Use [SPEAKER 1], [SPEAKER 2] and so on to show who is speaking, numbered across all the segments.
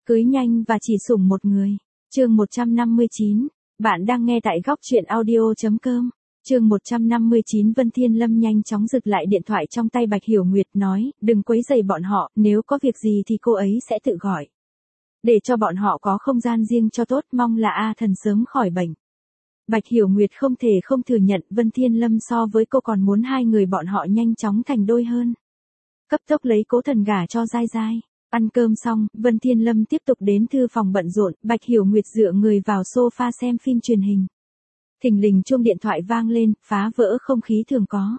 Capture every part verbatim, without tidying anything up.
[SPEAKER 1] Cưới nhanh và chỉ sủng một người. Chương một trăm năm mươi chín. Bạn đang nghe tại góc truyện audio chấm com. Chương một trăm năm mươi chín. Vân Thiên Lâm nhanh chóng giựt lại điện thoại trong tay Bạch Hiểu Nguyệt, nói, đừng quấy rầy bọn họ, nếu có việc gì thì cô ấy sẽ tự gọi. Để cho bọn họ có không gian riêng cho tốt, mong là A Thần sớm khỏi bệnh. Bạch Hiểu Nguyệt không thể không thừa nhận Vân Thiên Lâm so với cô còn muốn hai người bọn họ nhanh chóng thành đôi hơn. Cấp tốc lấy Cố Thần gả cho Giai Giai. Ăn cơm xong, Vân Thiên Lâm tiếp tục đến thư phòng bận rộn, Bạch Hiểu Nguyệt dựa người vào sofa xem phim truyền hình. Thình lình chuông điện thoại vang lên, phá vỡ không khí thường có.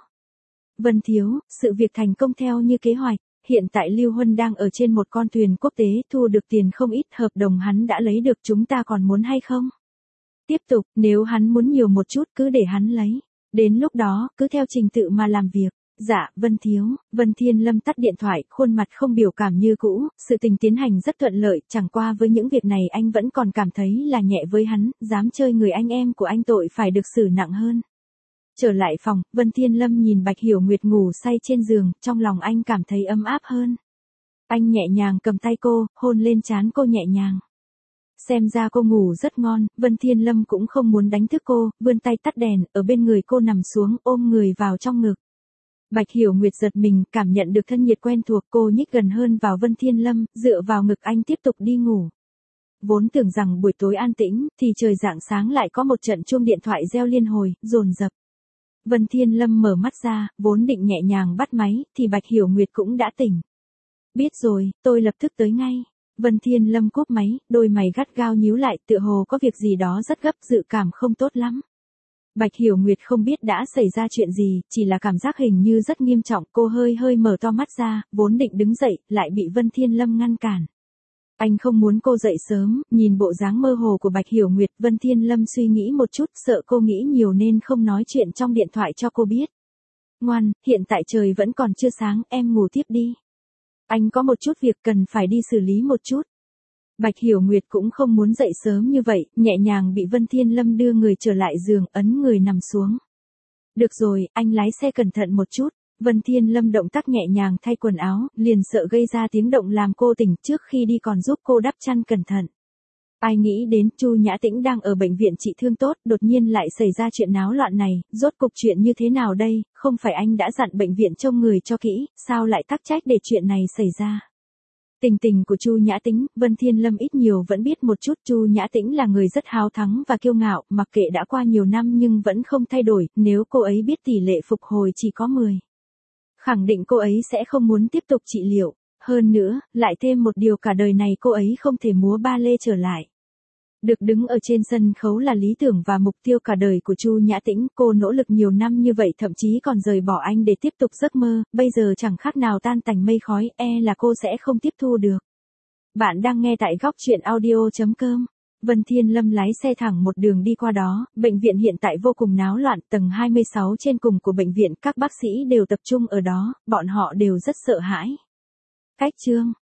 [SPEAKER 1] Vân thiếu, sự việc thành công theo như kế hoạch. Hiện tại Lưu Huân đang ở trên một con thuyền quốc tế, thu được tiền không ít, hợp đồng hắn đã lấy được, chúng ta còn muốn hay không? Tiếp tục, nếu hắn muốn nhiều một chút cứ để hắn lấy. Đến lúc đó, cứ theo trình tự mà làm việc. Dạ, Vân thiếu. Vân Thiên Lâm tắt điện thoại, khuôn mặt không biểu cảm như cũ, sự tình tiến hành rất thuận lợi, chẳng qua với những việc này anh vẫn còn cảm thấy là nhẹ với hắn, dám chơi người anh em của anh tội phải được xử nặng hơn. Trở lại phòng, Vân Thiên Lâm nhìn Bạch Hiểu Nguyệt ngủ say trên giường, trong lòng anh cảm thấy ấm áp hơn. Anh nhẹ nhàng cầm tay cô, hôn lên trán cô nhẹ nhàng. Xem ra cô ngủ rất ngon, Vân Thiên Lâm cũng không muốn đánh thức cô, vươn tay tắt đèn, ở bên người cô nằm xuống, ôm người vào trong ngực. Bạch Hiểu Nguyệt giật mình, cảm nhận được thân nhiệt quen thuộc, cô nhích gần hơn vào Vân Thiên Lâm, dựa vào ngực anh tiếp tục đi ngủ. Vốn tưởng rằng buổi tối an tĩnh, thì trời rạng sáng lại có một trận chuông điện thoại reo liên hồi, dồn dập. Vân Thiên Lâm mở mắt ra, vốn định nhẹ nhàng bắt máy, thì Bạch Hiểu Nguyệt cũng đã tỉnh. Biết rồi, tôi lập tức tới ngay. Vân Thiên Lâm cúp máy, đôi mày gắt gao nhíu lại, tựa hồ có việc gì đó rất gấp, dự cảm không tốt lắm. Bạch Hiểu Nguyệt không biết đã xảy ra chuyện gì, chỉ là cảm giác hình như rất nghiêm trọng, cô hơi hơi mở to mắt ra, vốn định đứng dậy, lại bị Vân Thiên Lâm ngăn cản. Anh không muốn cô dậy sớm, nhìn bộ dáng mơ hồ của Bạch Hiểu Nguyệt, Vân Thiên Lâm suy nghĩ một chút, sợ cô nghĩ nhiều nên không nói chuyện trong điện thoại cho cô biết. Ngoan, hiện tại trời vẫn còn chưa sáng, em ngủ tiếp đi. Anh có một chút việc cần phải đi xử lý một chút. Bạch Hiểu Nguyệt cũng không muốn dậy sớm như vậy, nhẹ nhàng bị Vân Thiên Lâm đưa người trở lại giường, ấn người nằm xuống. Được rồi, anh lái xe cẩn thận một chút. Vân Thiên Lâm động tác nhẹ nhàng thay quần áo, liền sợ gây ra tiếng động làm cô tỉnh, trước khi đi còn giúp cô đắp chăn cẩn thận. Ai nghĩ đến Chu Nhã Tĩnh đang ở bệnh viện trị thương tốt, đột nhiên lại xảy ra chuyện náo loạn này, rốt cục chuyện như thế nào đây, không phải anh đã dặn bệnh viện trông người cho kỹ, sao lại tắc trách để chuyện này xảy ra. Tình tình của Chu Nhã Tĩnh, Vân Thiên Lâm ít nhiều vẫn biết một chút. Chu Nhã Tĩnh là người rất háo thắng và kiêu ngạo, mặc kệ đã qua nhiều năm nhưng vẫn không thay đổi, nếu cô ấy biết tỷ lệ phục hồi chỉ có mười. Khẳng định cô ấy sẽ không muốn tiếp tục trị liệu, hơn nữa, lại thêm một điều cả đời này cô ấy không thể múa ba lê trở lại. Được đứng ở trên sân khấu là lý tưởng và mục tiêu cả đời của Chu Nhã Tĩnh, cô nỗ lực nhiều năm như vậy thậm chí còn rời bỏ anh để tiếp tục giấc mơ, bây giờ chẳng khác nào tan tành mây khói, e là cô sẽ không tiếp thu được. Bạn đang nghe tại góc truyện audio chấm com. Vân Thiên Lâm lái xe thẳng một đường đi qua đó, bệnh viện hiện tại vô cùng náo loạn, tầng hai mươi sáu trên cùng của bệnh viện, các bác sĩ đều tập trung ở đó, bọn họ đều rất sợ hãi. Cách chương